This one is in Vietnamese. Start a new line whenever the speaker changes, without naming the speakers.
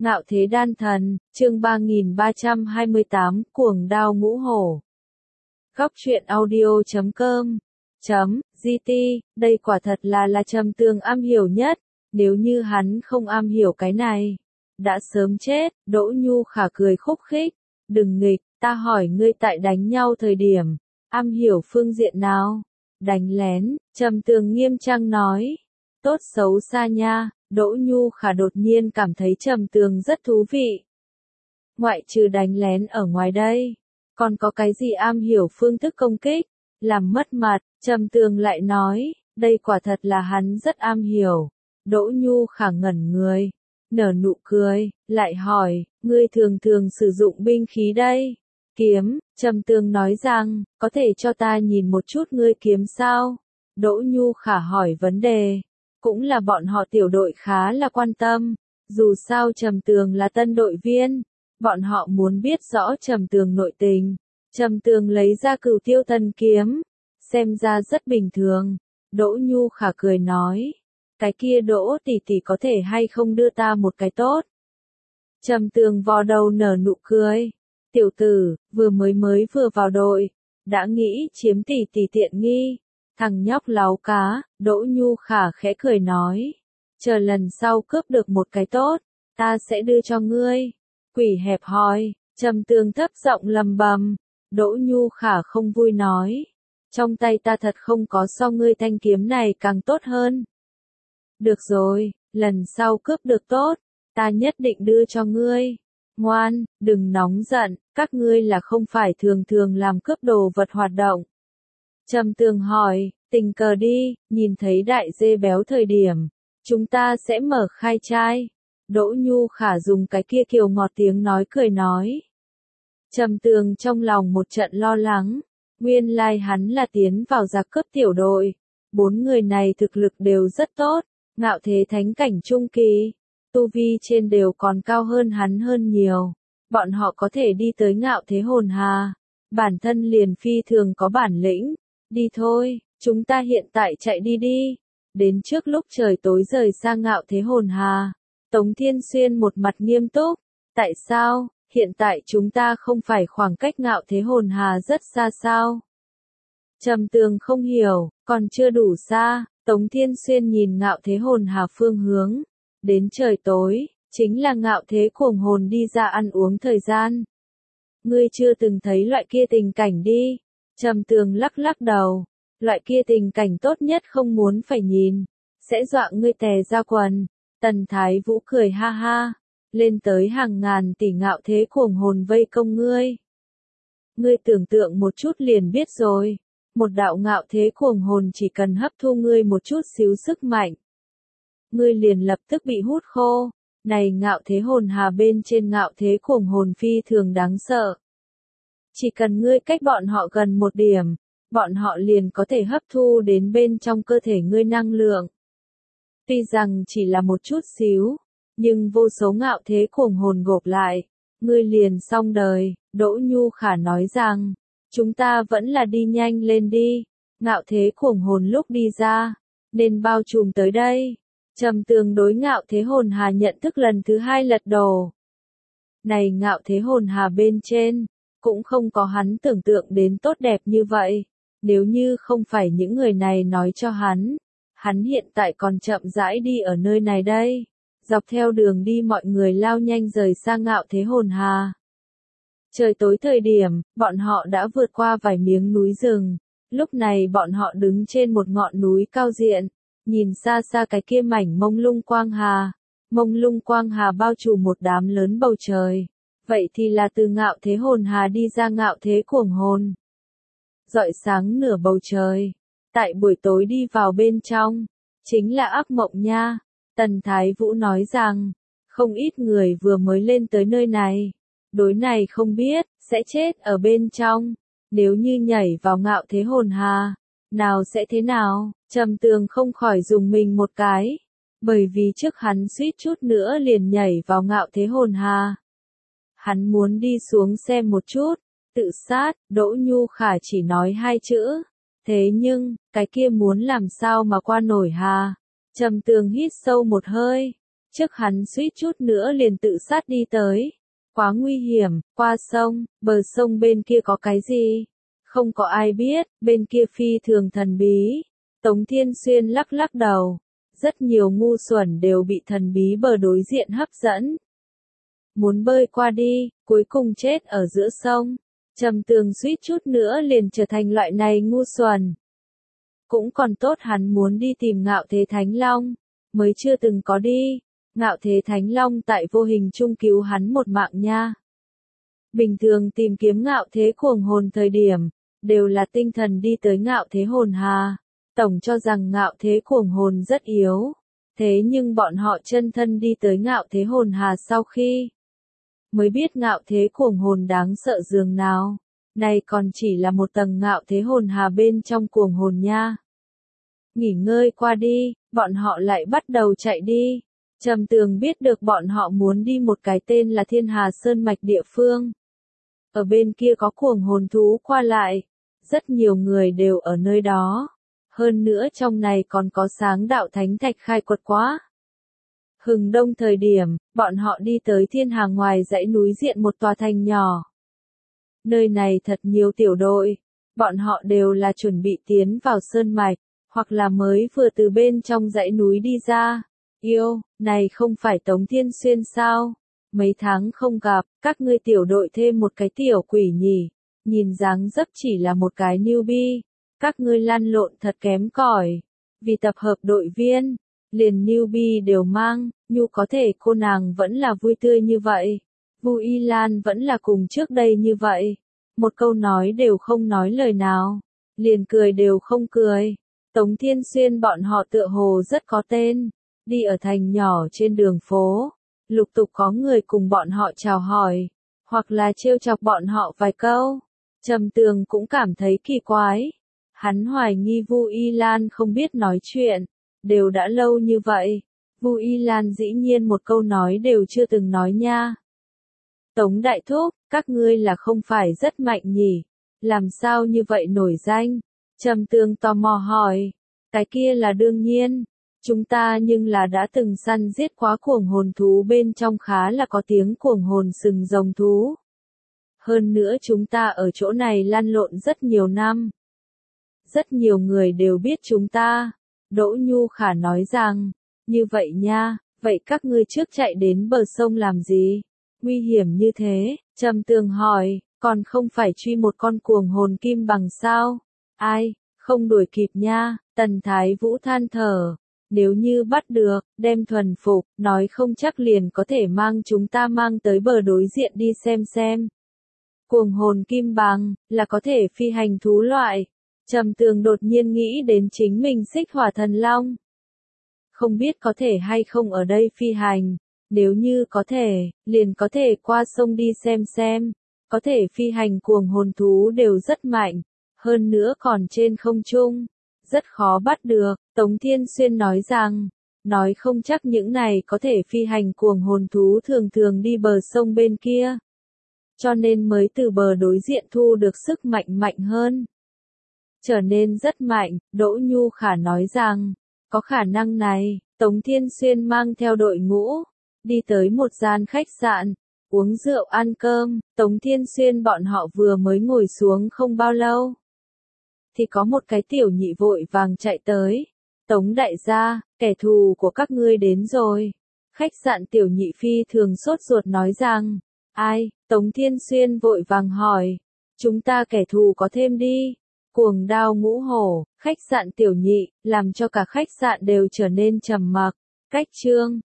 Ngạo Thế Đan Thần, chương 3328, Cuồng Đao Ngũ Hổ. Góc truyện audio.com .gt, đây quả thật là Trầm Tường am hiểu nhất, nếu như hắn không am hiểu cái này, đã sớm chết. Đỗ Nhu Khả cười khúc khích, đừng nghịch, ta hỏi ngươi tại đánh nhau thời điểm, am hiểu phương diện nào? Đánh lén, Trầm Tường nghiêm trang nói. Tốt xấu xa nha. Đỗ Nhu Khả đột nhiên cảm thấy Trầm Tường rất thú vị. Ngoại trừ đánh lén ở ngoài đây, còn có cái gì am hiểu phương thức công kích, làm mất mặt? Trầm Tường lại nói, đây quả thật là hắn rất am hiểu. Đỗ Nhu Khả ngẩn người, nở nụ cười, lại hỏi, ngươi thường thường sử dụng binh khí đây? Kiếm. Trầm Tường nói rằng, có thể cho ta nhìn một chút ngươi kiếm sao? Đỗ Nhu Khả hỏi vấn đề, cũng là bọn họ tiểu đội khá là quan tâm, dù sao Trầm Tường là tân đội viên, bọn họ muốn biết rõ Trầm Tường nội tình. Trầm Tường lấy ra Cửu Tiêu Thần kiếm, xem ra rất bình thường. Đỗ Nhu Khả cười nói, cái kia Đỗ tỷ tỷ có thể hay không đưa ta một cái tốt? Trầm Tường vò đầu nở nụ cười, tiểu tử, vừa vào đội, đã nghĩ chiếm tỷ tỷ tiện nghi. Thằng nhóc láo cá. Đỗ Nhu Khả khẽ cười nói, chờ lần sau cướp được một cái tốt, ta sẽ đưa cho ngươi. Quỷ hẹp hòi. Trầm Tường thấp giọng lầm bầm. Đỗ Nhu Khả không vui nói, trong tay ta thật không có so ngươi thanh kiếm này càng tốt hơn. Được rồi, lần sau cướp được tốt, ta nhất định đưa cho ngươi. Ngoan, đừng nóng giận, các ngươi là không phải thường thường làm cướp đồ vật hoạt động. Trầm Tường hỏi, tình cờ đi, nhìn thấy đại dê béo thời điểm, chúng ta sẽ mở khai trai. Đỗ Nhu Khả dùng cái kia kiều ngọt tiếng nói cười nói. Trầm Tường trong lòng một trận lo lắng, nguyên lai hắn là tiến vào giặc cướp tiểu đội. 4 người này thực lực đều rất tốt, Ngạo Thế thánh cảnh trung kỳ, tu vi trên đều còn cao hơn hắn hơn nhiều. Bọn họ có thể đi tới Ngạo Thế hồn hà, bản thân liền phi thường có bản lĩnh. Đi thôi, chúng ta hiện tại chạy đi. Đến trước lúc trời tối rời sang Ngạo Thế hồn hà. Tống Thiên Xuyên một mặt nghiêm túc. Tại sao, hiện tại chúng ta không phải khoảng cách Ngạo Thế hồn hà rất xa sao? Trầm Tường không hiểu, còn chưa đủ xa. Tống Thiên Xuyên nhìn Ngạo Thế hồn hà phương hướng. Đến trời tối, chính là Ngạo Thế cuồng hồn đi ra ăn uống thời gian. Ngươi chưa từng thấy loại kia tình cảnh đi. Trầm Tường lắc đầu, loại kia tình cảnh tốt nhất không muốn phải nhìn, sẽ dọa ngươi tè ra quần. Tần Thái Vũ cười ha ha, lên tới hàng ngàn tỷ Ngạo Thế cuồng hồn vây công ngươi. Ngươi tưởng tượng một chút liền biết rồi, một đạo Ngạo Thế cuồng hồn chỉ cần hấp thu ngươi một chút xíu sức mạnh, ngươi liền lập tức bị hút khô. Này Ngạo Thế hồn hà bên trên Ngạo Thế cuồng hồn phi thường đáng sợ. Chỉ cần ngươi cách bọn họ gần một điểm, bọn họ liền có thể hấp thu đến bên trong cơ thể ngươi năng lượng. Tuy rằng chỉ là một chút xíu, nhưng vô số Ngạo Thế cuồng hồn gộp lại, ngươi liền xong đời. Đỗ Nhu Khả nói rằng, chúng ta vẫn là đi nhanh lên đi, Ngạo Thế cuồng hồn lúc đi ra, nên bao trùm tới đây. Trầm Tường đối Ngạo Thế hồn hà nhận thức lần thứ 2 lật đổ. Này Ngạo Thế hồn hà bên trên, cũng không có hắn tưởng tượng đến tốt đẹp như vậy. Nếu như không phải những người này nói cho hắn hiện tại còn chậm rãi đi ở nơi này đây. Dọc theo đường đi mọi người lao nhanh rời sang Ngạo Thế hồn hà. Trời tối thời điểm, bọn họ đã vượt qua vài miếng núi rừng. Lúc này bọn họ đứng trên một ngọn núi cao diện, nhìn xa xa cái kia mảnh mông lung quang hà. Mông lung quang hà bao trùm một đám lớn bầu trời. Vậy thì là từ Ngạo Thế hồn hà đi ra Ngạo Thế cuồng hồn. Rọi sáng nửa bầu trời. Tại buổi tối đi vào bên trong, chính là ác mộng nha. Tần Thái Vũ nói rằng, không ít người vừa mới lên tới nơi này. Đối này không biết, sẽ chết ở bên trong. Nếu như nhảy vào Ngạo Thế hồn hà, nào sẽ thế nào? Trầm Tường không khỏi dùng mình một cái. Bởi vì trước hắn suýt chút nữa liền nhảy vào Ngạo Thế hồn hà. Hắn muốn đi xuống xem một chút, tự sát. Đỗ Nhu Khả chỉ nói 2 chữ. Thế nhưng, cái kia muốn làm sao mà qua nổi hà? Trầm Tường hít sâu một hơi, Trước hắn suýt chút nữa liền tự sát đi tới. Quá nguy hiểm, qua sông, bờ sông bên kia có cái gì? Không có ai biết, bên kia phi thường thần bí. Tống Thiên Xuyên lắc lắc đầu. Rất nhiều ngu xuẩn đều bị thần bí bờ đối diện hấp dẫn. Muốn bơi qua đi, cuối cùng chết ở giữa sông. Trầm Tường suýt chút nữa liền trở thành loại này ngu xuẩn. Cũng còn tốt hắn muốn đi tìm Ngạo Thế Thánh Long, mới chưa từng có đi. Ngạo Thế Thánh Long tại vô hình chung cứu hắn một mạng nha. Bình thường tìm kiếm Ngạo Thế Cuồng Hồn thời điểm, đều là tinh thần đi tới Ngạo Thế Hồn Hà. Tổng cho rằng Ngạo Thế Cuồng Hồn rất yếu. Thế nhưng bọn họ chân thân đi tới Ngạo Thế Hồn Hà sau khi mới biết Ngạo Thế Cuồng Hồn đáng sợ dường nào. Này còn chỉ là một tầng Ngạo Thế Hồn Hà bên trong cuồng hồn nha. Nghỉ ngơi qua đi, bọn họ lại bắt đầu chạy đi. Trầm Tường biết được bọn họ muốn đi một cái tên là Thiên Hà Sơn Mạch địa phương. Ở bên kia có cuồng hồn thú qua lại. Rất nhiều người đều ở nơi đó. Hơn nữa trong này còn có sáng đạo thánh thạch khai quật quá. Hừng đông thời điểm, bọn họ đi tới Thiên Hà ngoài dãy núi diện một tòa thành nhỏ. Nơi này thật nhiều tiểu đội. Bọn họ đều là chuẩn bị tiến vào sơn mạch, hoặc là mới vừa từ bên trong dãy núi đi ra. Yêu, này không phải Tống Thiên Xuyên sao? Mấy tháng không gặp, các ngươi tiểu đội thêm một cái tiểu quỷ nhỉ. Nhìn dáng dấp chỉ là một cái newbie. Các ngươi lăn lộn thật kém cỏi. Vì tập hợp đội viên, liền newbie đều mang, nhu có thể cô nàng vẫn là vui tươi như vậy. Vu Y Lan vẫn là cùng trước đây như vậy. Một câu nói đều không nói lời nào. Liền cười đều không cười. Tống Thiên Xuyên bọn họ tựa hồ rất có tên. Đi ở thành nhỏ trên đường phố. Lục tục có người cùng bọn họ chào hỏi. Hoặc là trêu chọc bọn họ vài câu. Trầm Tường cũng cảm thấy kỳ quái. Hắn hoài nghi Vu Y Lan không biết nói chuyện. Đều đã lâu như vậy. Vu Y Lan dĩ nhiên một câu nói đều chưa từng nói nha. Tống Đại Thúc, các ngươi là không phải rất mạnh nhỉ? Làm sao như vậy nổi danh? Trầm Tường tò mò hỏi. Cái kia là đương nhiên. Chúng ta nhưng là đã từng săn giết quá cuồng hồn thú bên trong khá là có tiếng cuồng hồn sừng rồng thú. Hơn nữa chúng ta ở chỗ này lăn lộn rất nhiều năm. Rất nhiều người đều biết chúng ta. Đỗ Nhu Khả nói rằng, như vậy nha, vậy các ngươi trước chạy đến bờ sông làm gì? Nguy hiểm như thế, Trầm Tường hỏi, còn không phải truy một con cuồng hồn kim bằng sao? Ai, không đuổi kịp nha, Tần Thái Vũ than thở. Nếu như bắt được, đem thuần phục, nói không chắc liền có thể mang chúng ta mang tới bờ đối diện đi xem. Cuồng hồn kim bằng, là có thể phi hành thú loại. Trầm Tường đột nhiên nghĩ đến chính mình Xích Hỏa Thần Long. Không biết có thể hay không ở đây phi hành. Nếu như có thể, liền có thể qua sông đi xem. Có thể phi hành cuồng hồn thú đều rất mạnh. Hơn nữa còn trên không trung. Rất khó bắt được, Tống Thiên Xuyên nói rằng. Nói không chắc những này có thể phi hành cuồng hồn thú thường đi bờ sông bên kia. Cho nên mới từ bờ đối diện thu được sức mạnh hơn. Trở nên rất mạnh, Đỗ Nhu Khả nói rằng. Có khả năng này, Tống Thiên Xuyên mang theo đội ngũ. Đi tới một gian khách sạn, uống rượu ăn cơm, Tống Thiên Xuyên bọn họ vừa mới ngồi xuống không bao lâu. Thì có một cái tiểu nhị vội vàng chạy tới. Tống đại gia, kẻ thù của các ngươi đến rồi. Khách sạn tiểu nhị phi thường sốt ruột nói rằng. Ai? Tống Thiên Xuyên vội vàng hỏi. Chúng ta kẻ thù có thêm đi. Cuồng Đao Ngũ Hổ, khách sạn tiểu nhị, làm cho cả khách sạn đều trở nên trầm mặc. Cách chương